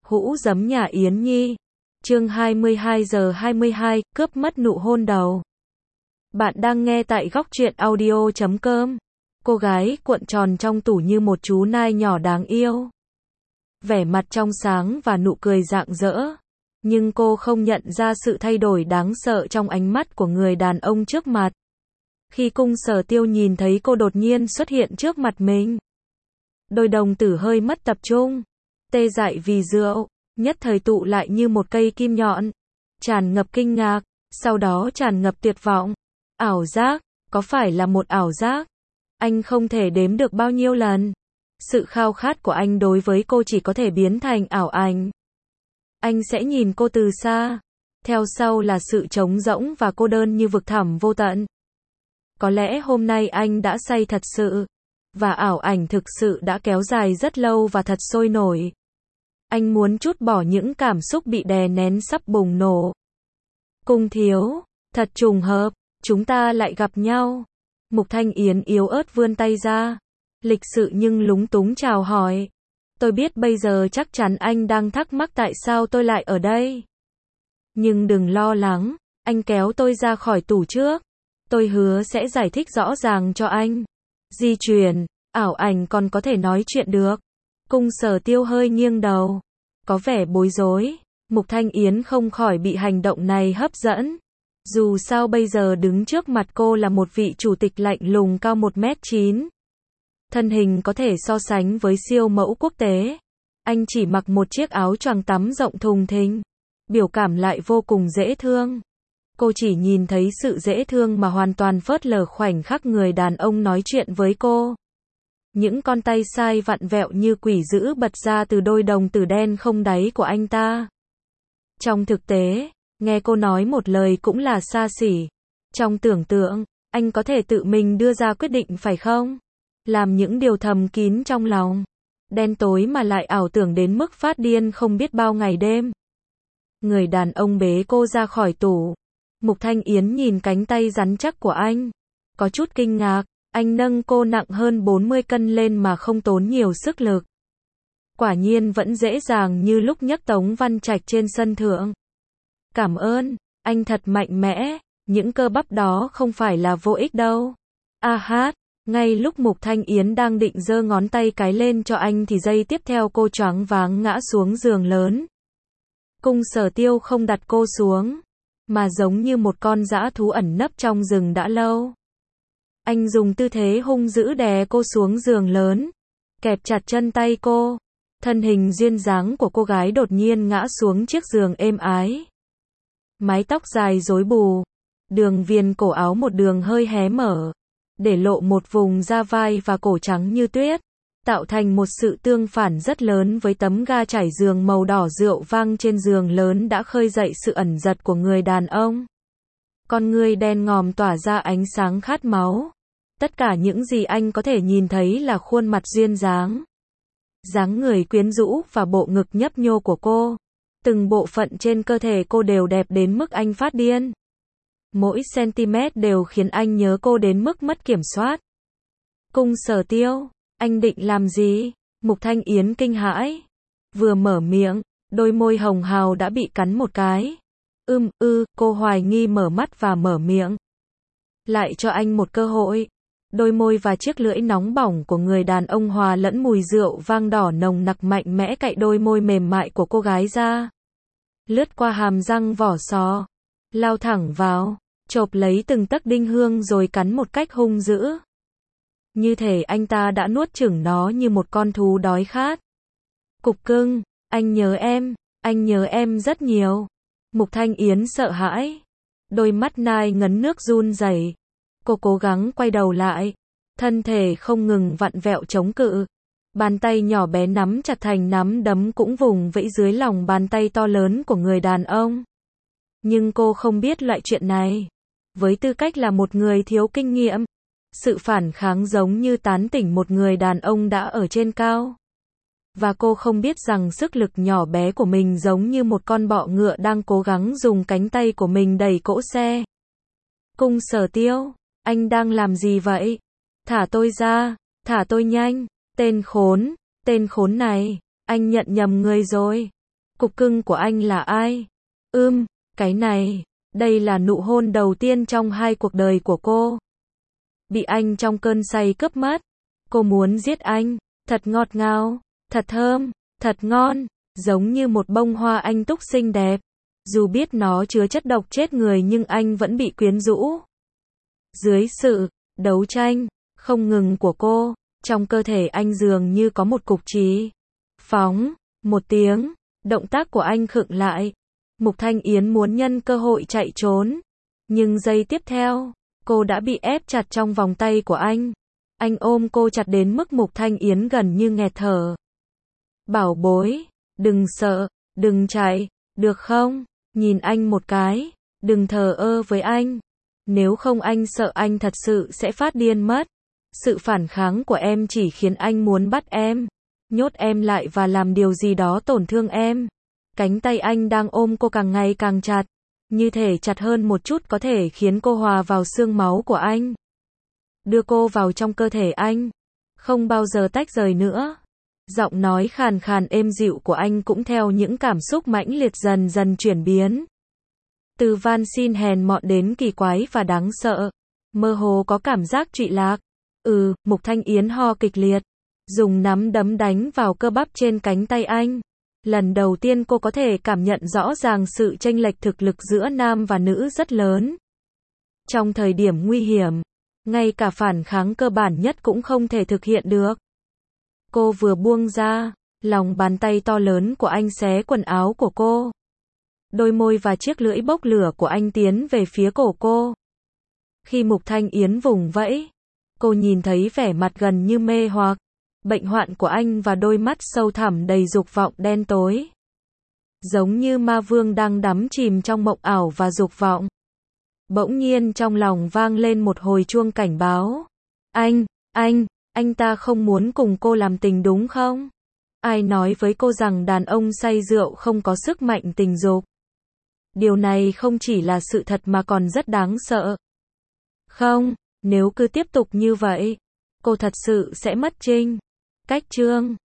Hũ giấm nhà Yến Nhi. Chương 22 giờ 22, cướp mất nụ hôn đầu. Bạn đang nghe tại góc truyện audio.com. Cô gái cuộn tròn trong tủ như một chú nai nhỏ đáng yêu. Vẻ mặt trong sáng và nụ cười rạng rỡ. Nhưng cô không nhận ra sự thay đổi đáng sợ trong ánh mắt của người đàn ông trước mặt. Khi Cung Sở Tiêu nhìn thấy cô đột nhiên xuất hiện trước mặt mình, đôi đồng tử hơi mất tập trung, tê dại vì rượu, nhất thời tụ lại như một cây kim nhọn, tràn ngập kinh ngạc, sau đó tràn ngập tuyệt vọng. Ảo giác, có phải là một ảo giác? Anh không thể đếm được bao nhiêu lần. Sự khao khát của anh đối với cô chỉ có thể biến thành ảo ảnh. Anh sẽ nhìn cô từ xa. Theo sau là sự trống rỗng và cô đơn như vực thẳm vô tận. Có lẽ hôm nay anh đã say thật sự. Và ảo ảnh thực sự đã kéo dài rất lâu và thật sôi nổi. Anh muốn trút bỏ những cảm xúc bị đè nén sắp bùng nổ. Cung thiếu, thật trùng hợp, chúng ta lại gặp nhau. Mục Thanh Yến yếu ớt vươn tay ra. Lịch sự nhưng lúng túng chào hỏi. Tôi biết bây giờ chắc chắn anh đang thắc mắc tại sao tôi lại ở đây. Nhưng đừng lo lắng, anh kéo tôi ra khỏi tủ trước. Tôi hứa sẽ giải thích rõ ràng cho anh. Di truyền, ảo ảnh còn có thể nói chuyện được. Cung Sở Tiêu hơi nghiêng đầu, có vẻ bối rối. Mục Thanh Yến không khỏi bị hành động này hấp dẫn. Dù sao bây giờ đứng trước mặt cô là một vị chủ tịch lạnh lùng cao 1m9. Thân hình có thể so sánh với siêu mẫu quốc tế. Anh chỉ mặc một chiếc áo choàng tắm rộng thùng thình. Biểu cảm lại vô cùng dễ thương. Cô chỉ nhìn thấy sự dễ thương mà hoàn toàn phớt lờ khoảnh khắc người đàn ông nói chuyện với cô. Những con tay sai vặn vẹo như quỷ dữ bật ra từ đôi đồng tử đen không đáy của anh ta. Trong thực tế, nghe cô nói một lời cũng là xa xỉ. Trong tưởng tượng, anh có thể tự mình đưa ra quyết định phải không? Làm những điều thầm kín trong lòng. Đen tối mà lại ảo tưởng đến mức phát điên không biết bao ngày đêm. Người đàn ông bế cô ra khỏi tủ. Mục Thanh Yến nhìn cánh tay rắn chắc của anh. Có chút kinh ngạc, anh nâng cô nặng hơn 40 cân lên mà không tốn nhiều sức lực. Quả nhiên vẫn dễ dàng như lúc nhấc Tống Văn Trạch trên sân thượng. Cảm ơn, anh thật mạnh mẽ, những cơ bắp đó không phải là vô ích đâu. A hát, ngay lúc Mục Thanh Yến đang định giơ ngón tay cái lên cho anh thì giây tiếp theo cô choáng váng ngã xuống giường lớn. Cung Sở Tiêu không đặt cô xuống, mà giống như một con dã thú ẩn nấp trong rừng đã lâu. Anh dùng tư thế hung dữ đè cô xuống giường lớn, kẹp chặt chân tay cô. Thân hình duyên dáng của cô gái đột nhiên ngã xuống chiếc giường êm ái. Mái tóc dài rối bù, đường viền cổ áo một đường hơi hé mở, để lộ một vùng da vai và cổ trắng như tuyết, tạo thành một sự tương phản rất lớn với tấm ga trải giường màu đỏ rượu vang trên giường lớn đã khơi dậy sự ẩn giật của người đàn ông. Con ngươi đen ngòm tỏa ra ánh sáng khát máu. Tất cả những gì anh có thể nhìn thấy là khuôn mặt duyên dáng, dáng người quyến rũ và bộ ngực nhấp nhô của cô. Từng bộ phận trên cơ thể cô đều đẹp đến mức anh phát điên. Mỗi cm đều khiến anh nhớ cô đến mức mất kiểm soát. Cung Sở Tiêu, anh định làm gì? Mục Thanh Yến kinh hãi. Vừa mở miệng, đôi môi hồng hào đã bị cắn một cái. Cô hoài nghi mở mắt và mở miệng. Lại cho anh một cơ hội. Đôi môi và chiếc lưỡi nóng bỏng của người đàn ông hòa lẫn mùi rượu vang đỏ nồng nặc mạnh mẽ cạy đôi môi mềm mại của cô gái ra. Lướt qua hàm răng vỏ sò, lao thẳng vào, chộp lấy từng tấc đinh hương rồi cắn một cách hung dữ. Như thể anh ta đã nuốt chửng nó như một con thú đói khát. Cục cưng, anh nhớ em rất nhiều. Mục Thanh Yến sợ hãi. Đôi mắt nai ngấn nước run rẩy. Cô cố gắng quay đầu lại. Thân thể không ngừng vặn vẹo chống cự. Bàn tay nhỏ bé nắm chặt thành nắm đấm cũng vùng vẫy dưới lòng bàn tay to lớn của người đàn ông. Nhưng cô không biết loại chuyện này. Với tư cách là một người thiếu kinh nghiệm, sự phản kháng giống như tán tỉnh một người đàn ông đã ở trên cao. Và cô không biết rằng sức lực nhỏ bé của mình giống như một con bọ ngựa đang cố gắng dùng cánh tay của mình đẩy cỗ xe. Cung Sở Tiêu, anh đang làm gì vậy? Thả tôi ra, thả tôi nhanh. Tên khốn này, anh nhận nhầm người rồi. Cục cưng của anh là ai? Cái này, đây là nụ hôn đầu tiên trong 2 cuộc đời của cô. Bị anh trong cơn say cướp mất. Cô muốn giết anh. Thật ngọt ngào, thật thơm, thật ngon, giống như một bông hoa anh túc xinh đẹp. Dù biết nó chứa chất độc chết người nhưng anh vẫn bị quyến rũ. Dưới sự đấu tranh không ngừng của cô, trong cơ thể anh dường như có một cục trí. Phóng, một tiếng, động tác của anh khựng lại. Mục Thanh Yến muốn nhân cơ hội chạy trốn. Nhưng giây tiếp theo, cô đã bị ép chặt trong vòng tay của anh. Anh ôm cô chặt đến mức Mục Thanh Yến gần như nghẹt thở. Bảo bối, đừng sợ, đừng chạy, được không? Nhìn anh một cái, đừng thờ ơ với anh. Nếu không anh sợ anh thật sự sẽ phát điên mất. Sự phản kháng của em chỉ khiến anh muốn bắt em, nhốt em lại và làm điều gì đó tổn thương em. Cánh tay anh đang ôm cô càng ngày càng chặt, như thể chặt hơn một chút có thể khiến cô hòa vào xương máu của anh. Đưa cô vào trong cơ thể anh, không bao giờ tách rời nữa. Giọng nói khàn khàn êm dịu của anh cũng theo những cảm xúc mãnh liệt dần dần chuyển biến. Từ van xin hèn mọn đến kỳ quái và đáng sợ. Mơ hồ có cảm giác trụy lạc. Mục Thanh Yến ho kịch liệt, dùng nắm đấm đánh vào cơ bắp trên cánh tay anh. Lần đầu tiên cô có thể cảm nhận rõ ràng sự chênh lệch thực lực giữa nam và nữ rất lớn. Trong thời điểm nguy hiểm, ngay cả phản kháng cơ bản nhất cũng không thể thực hiện được. Cô vừa buông ra, lòng bàn tay to lớn của anh xé quần áo của cô. Đôi môi và chiếc lưỡi bốc lửa của anh tiến về phía cổ cô. Khi Mục Thanh Yến vùng vẫy, cô nhìn thấy vẻ mặt gần như mê hoặc, bệnh hoạn của anh và đôi mắt sâu thẳm đầy dục vọng đen tối. Giống như ma vương đang đắm chìm trong mộng ảo và dục vọng. Bỗng nhiên trong lòng vang lên một hồi chuông cảnh báo. Anh ta không muốn cùng cô làm tình đúng không? Ai nói với cô rằng đàn ông say rượu không có sức mạnh tình dục? Điều này không chỉ là sự thật mà còn rất đáng sợ. Không, nếu cứ tiếp tục như vậy, cô thật sự sẽ mất trinh. Cách chương